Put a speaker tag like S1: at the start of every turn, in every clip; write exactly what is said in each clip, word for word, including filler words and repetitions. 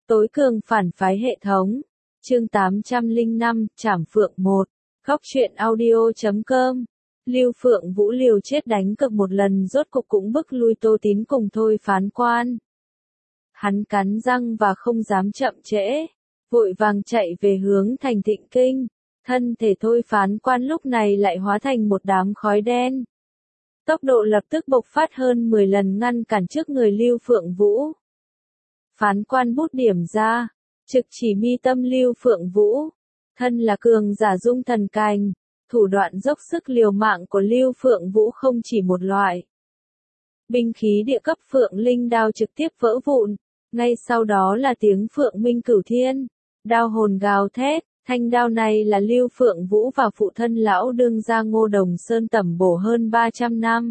S1: Tối cường phản phái hệ thống. Chương tám trăm lẻ năm, Trảm Phượng một. Góc truyện audio chấm com. Lưu Phượng Vũ liều chết đánh cược một lần rốt cục cũng bức lui Tô Tín cùng Thôi Phán Quan. Hắn cắn răng và không dám chậm trễ, vội vàng chạy về hướng thành Thịnh Kinh. Thân thể Thôi Phán Quan lúc này lại hóa thành một đám khói đen. Tốc độ lập tức bộc phát hơn mười lần ngăn cản trước người Lưu Phượng Vũ. Phán Quan bút điểm ra, trực chỉ mi tâm Lưu Phượng Vũ. Thân là cường giả dung thần cành, thủ đoạn dốc sức liều mạng của Lưu Phượng Vũ không chỉ một loại. Binh khí địa cấp Phượng Linh đao trực tiếp vỡ vụn, ngay sau đó là tiếng Phượng Minh Cửu Thiên, đao hồn gào thét. Thanh đao này là Lưu Phượng Vũ và phụ thân lão đương gia Ngô Đồng Sơn tẩm bổ hơn ba trăm năm.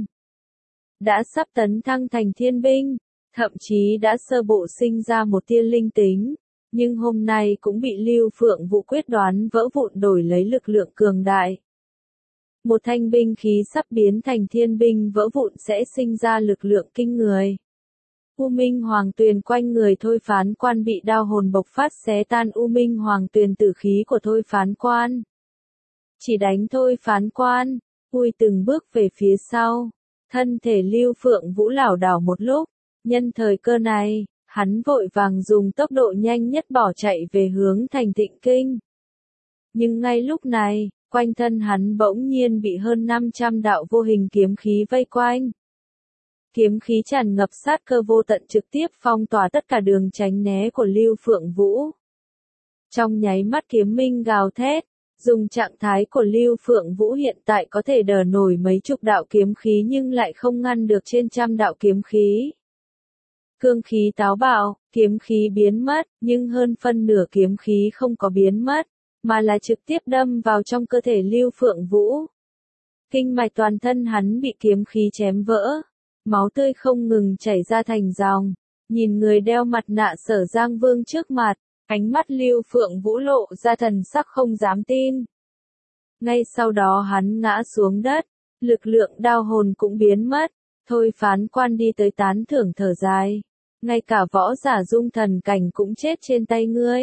S1: Đã sắp tấn thăng thành thiên binh, thậm chí đã sơ bộ sinh ra một tia linh tính, nhưng hôm nay cũng bị Lưu Phượng Vũ quyết đoán vỡ vụn đổi lấy lực lượng cường đại. Một thanh binh khí sắp biến thành thiên binh vỡ vụn sẽ sinh ra lực lượng kinh người. U Minh Hoàng Tuyền quanh người Thôi Phán Quan bị đao hồn bộc phát xé tan U Minh Hoàng Tuyền tử khí của Thôi Phán Quan. Chỉ đánh Thôi Phán Quan, lui từng bước về phía sau, thân thể Lưu Phượng Vũ lảo đảo một lúc, nhân thời cơ này, hắn vội vàng dùng tốc độ nhanh nhất bỏ chạy về hướng thành Thịnh Kinh. Nhưng ngay lúc này, quanh thân hắn bỗng nhiên bị hơn năm trăm đạo vô hình kiếm khí vây quanh. Kiếm khí tràn ngập sát cơ vô tận trực tiếp phong tỏa tất cả đường tránh né của Lưu Phượng Vũ. Trong nháy mắt kiếm minh gào thét, dùng trạng thái của Lưu Phượng Vũ hiện tại có thể đỡ nổi mấy chục đạo kiếm khí nhưng lại không ngăn được trên trăm đạo kiếm khí. Cương khí táo bạo, kiếm khí biến mất, nhưng hơn phân nửa kiếm khí không có biến mất, mà là trực tiếp đâm vào trong cơ thể Lưu Phượng Vũ. Kinh mạch toàn thân hắn bị kiếm khí chém vỡ. Máu tươi không ngừng chảy ra thành dòng, nhìn người đeo mặt nạ Sở Giang Vương trước mặt, ánh mắt Lưu Phượng Vũ lộ ra thần sắc không dám tin. Ngay sau đó hắn ngã xuống đất, lực lượng đao hồn cũng biến mất, Thôi Phán Quan đi tới tán thưởng thở dài, ngay cả võ giả dung thần cảnh cũng chết trên tay ngươi.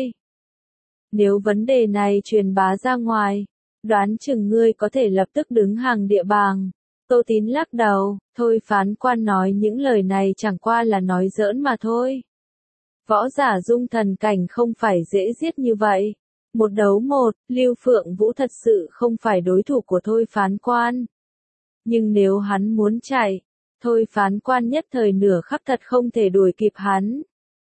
S1: Nếu vấn đề này truyền bá ra ngoài, đoán chừng ngươi có thể lập tức đứng hàng địa bảng. Tô Tín lắc đầu, Thôi Phán Quan nói những lời này chẳng qua là nói giỡn mà thôi. Võ giả dung thần cảnh không phải dễ giết như vậy. Một đấu một, Lưu Phượng Vũ thật sự không phải đối thủ của Thôi Phán Quan. Nhưng nếu hắn muốn chạy, Thôi Phán Quan nhất thời nửa khắc thật không thể đuổi kịp hắn.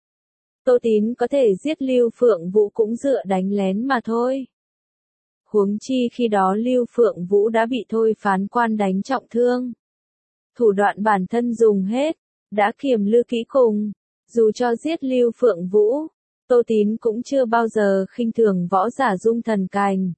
S1: Tô Tín có thể giết Lưu Phượng Vũ cũng dựa đánh lén mà thôi. Huống chi khi đó Lưu Phượng Vũ đã bị Thôi Phán Quan đánh trọng thương. Thủ đoạn bản thân dùng hết, đã kiềm lư kỹ cùng. Dù cho giết Lưu Phượng Vũ, Tô Tín cũng chưa bao giờ khinh thường võ giả dung thần cành.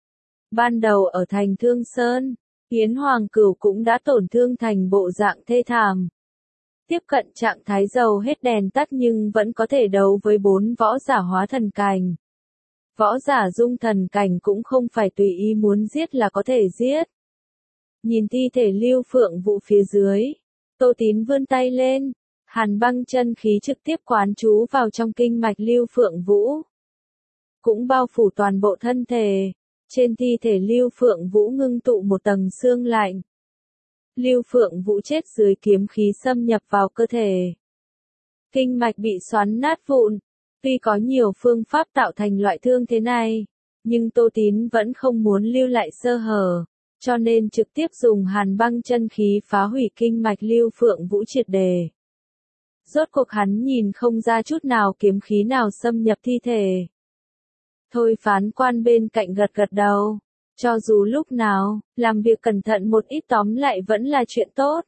S1: Ban đầu ở thành Thương Sơn, Yến Hoàng Cửu cũng đã tổn thương thành bộ dạng thê thảm. Tiếp cận trạng thái dầu hết đèn tắt nhưng vẫn có thể đấu với bốn võ giả hóa thần cành. Võ giả dung thần cảnh cũng không phải tùy ý muốn giết là có thể giết. Nhìn thi thể Lưu Phượng Vũ phía dưới, Tô Tín vươn tay lên, hàn băng chân khí trực tiếp quán trú vào trong kinh mạch Lưu Phượng Vũ. Cũng bao phủ toàn bộ thân thể, trên thi thể Lưu Phượng Vũ ngưng tụ một tầng xương lạnh. Lưu Phượng Vũ chết dưới kiếm khí xâm nhập vào cơ thể. Kinh mạch bị xoắn nát vụn. Tuy có nhiều phương pháp tạo thành loại thương thế này, nhưng Tô Tín vẫn không muốn lưu lại sơ hở, cho nên trực tiếp dùng hàn băng chân khí phá hủy kinh mạch Lưu Phượng Vũ triệt đề. Rốt cuộc hắn nhìn không ra chút nào kiếm khí nào xâm nhập thi thể. Thôi Phán Quan bên cạnh gật gật đầu, cho dù lúc nào, làm việc cẩn thận một ít tóm lại vẫn là chuyện tốt.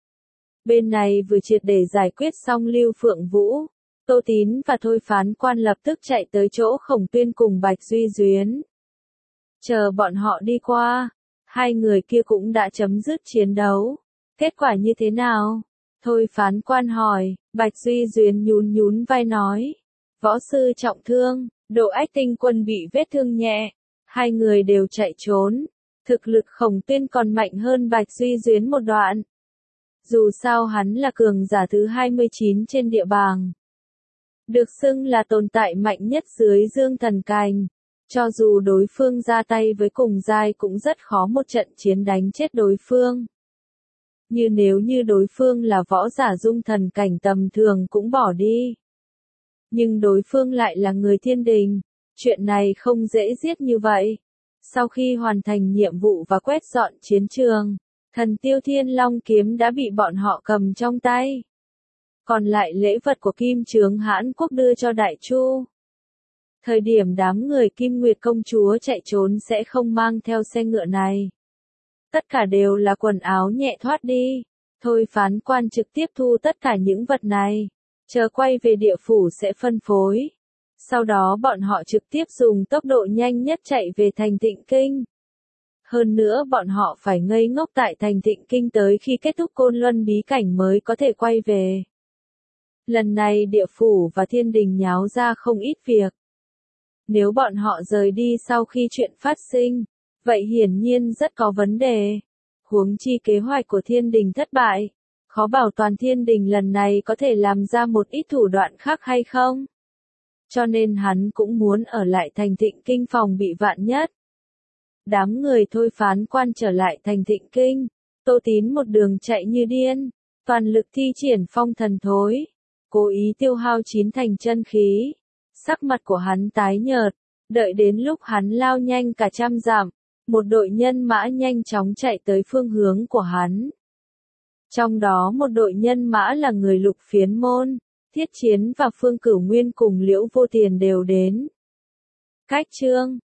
S1: Bên này vừa triệt để giải quyết xong Lưu Phượng Vũ. Tô Tín và Thôi Phán Quan lập tức chạy tới chỗ Khổng Tuyên cùng Bạch Duy Duyến. Chờ bọn họ đi qua, hai người kia cũng đã chấm dứt chiến đấu. Kết quả như thế nào? Thôi Phán Quan hỏi, Bạch Duy Duyến nhún nhún vai nói. Võ sư trọng thương, Độ Ách Tinh Quân bị vết thương nhẹ. Hai người đều chạy trốn. Thực lực Khổng Tuyên còn mạnh hơn Bạch Duy Duyến một đoạn. Dù sao hắn là cường giả thứ hai mươi chín trên địa bảng. được xưng là tồn tại mạnh nhất dưới dương thần cảnh. Cho dù đối phương ra tay với cùng giai cũng rất khó một trận chiến đánh chết đối phương. Như nếu như đối phương là võ giả dung thần cảnh tầm thường cũng bỏ đi. Nhưng đối phương lại là người thiên đình, chuyện này không dễ giết như vậy. Sau khi hoàn thành nhiệm vụ và quét dọn chiến trường, thần tiêu thiên long kiếm đã bị bọn họ cầm trong tay. Còn lại lễ vật của Kim Chướng Hãn Quốc đưa cho Đại Chu. Thời điểm đám người Kim Nguyệt công chúa chạy trốn sẽ không mang theo xe ngựa này. Tất cả đều là quần áo nhẹ thoát đi. Thôi phán quan trực tiếp thu tất cả những vật này. Chờ quay về địa phủ sẽ phân phối. Sau đó bọn họ trực tiếp dùng tốc độ nhanh nhất chạy về thành Tịnh Kinh. Hơn nữa bọn họ phải ngây ngốc tại thành Tịnh Kinh tới khi kết thúc Côn Luân bí cảnh mới có thể quay về. Lần này địa phủ và thiên đình nháo ra không ít việc. Nếu bọn họ rời đi sau khi chuyện phát sinh, vậy hiển nhiên rất có vấn đề. Huống chi kế hoạch của thiên đình thất bại, khó bảo toàn thiên đình lần này có thể làm ra một ít thủ đoạn khác hay không. Cho nên hắn cũng muốn ở lại thành Tịnh Kinh phòng bị vạn nhất. Đám người thôi phán quan trở lại thành Tịnh Kinh, Tô Tín một đường chạy như điên, toàn lực thi triển phong thần thối, cố ý tiêu hao chín thành chân khí. Sắc mặt của hắn tái nhợt, đợi đến lúc hắn lao nhanh cả trăm dặm, một đội nhân mã nhanh chóng chạy tới phương hướng của hắn. Trong đó một đội nhân mã là người Lục Phiến Môn, Thiết Chiến và Phương Cửu Nguyên cùng Liễu Vô Tiền đều đến. Cách chương